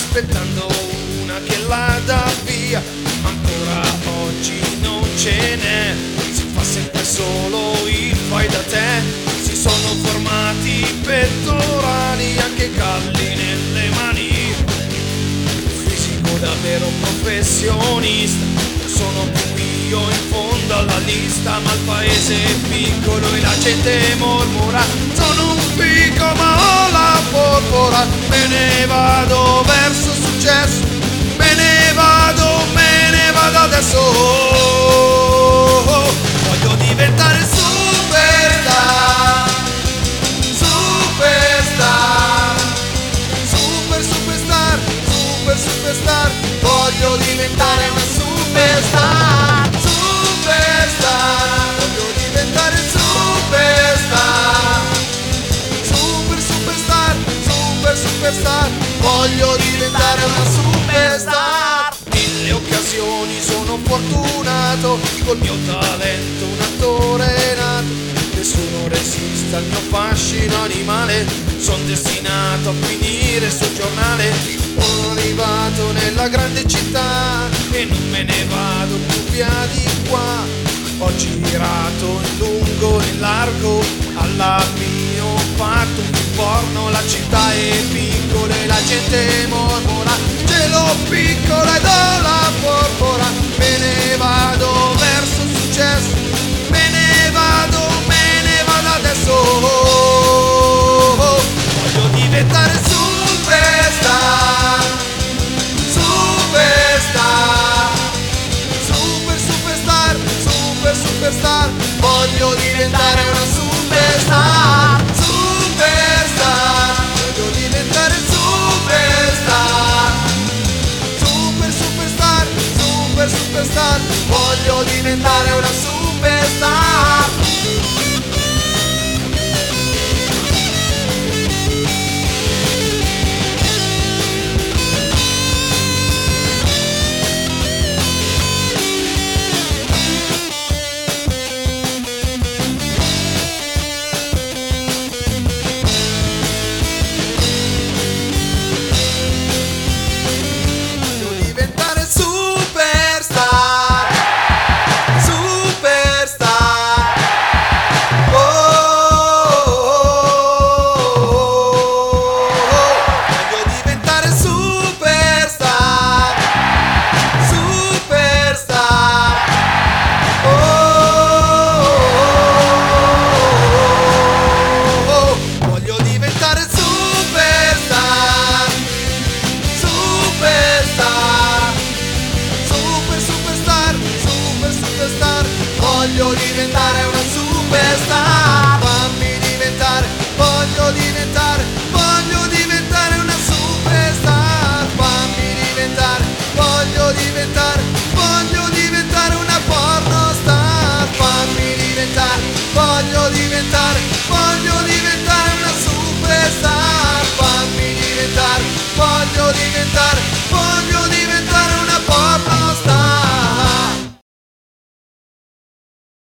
aspettando una che la dà via, ancora oggi non ce n'è, si fa sempre solo il fai da te, si sono formati pettorali, anche calli nelle mani, fisico davvero professionista, sono più io in fondo alla lista, ma il paese è piccolo e la gente mormora, sono un fico ma ho la porpora, me ne vado verso il successo, me ne vado adesso, voglio diventare superstar, superstar, superstar, superstar, voglio diventare una superstar, superstar, voglio diventare superstar, superstar, superstar, voglio diventare una superstar. Mille occasioni sono fortunato, col mio talento un attore nato, nessuno resiste al mio fascino animale, son destinato a finire sul giornale, sono arrivato nella grande città e non me ne vado più via di qua, ho girato in lungo e in largo, alla mia ho fatto un porno, la città è piccola e la gente mormora, ce l'ho piccola ed ho la porpora, me ne vado verso il successo, me ne vado adesso, voglio diventare superstar, superstar, superstar, superstar, voglio diventare una superstar, superstar, voglio diventare superstar, superstar, superstar, voglio diventare una superstar. Voglio diventare una superstar, fammi diventare, voglio diventare una superstar, fammi diventare, voglio diventare una pornostar, fammi diventare, voglio diventare una superstar.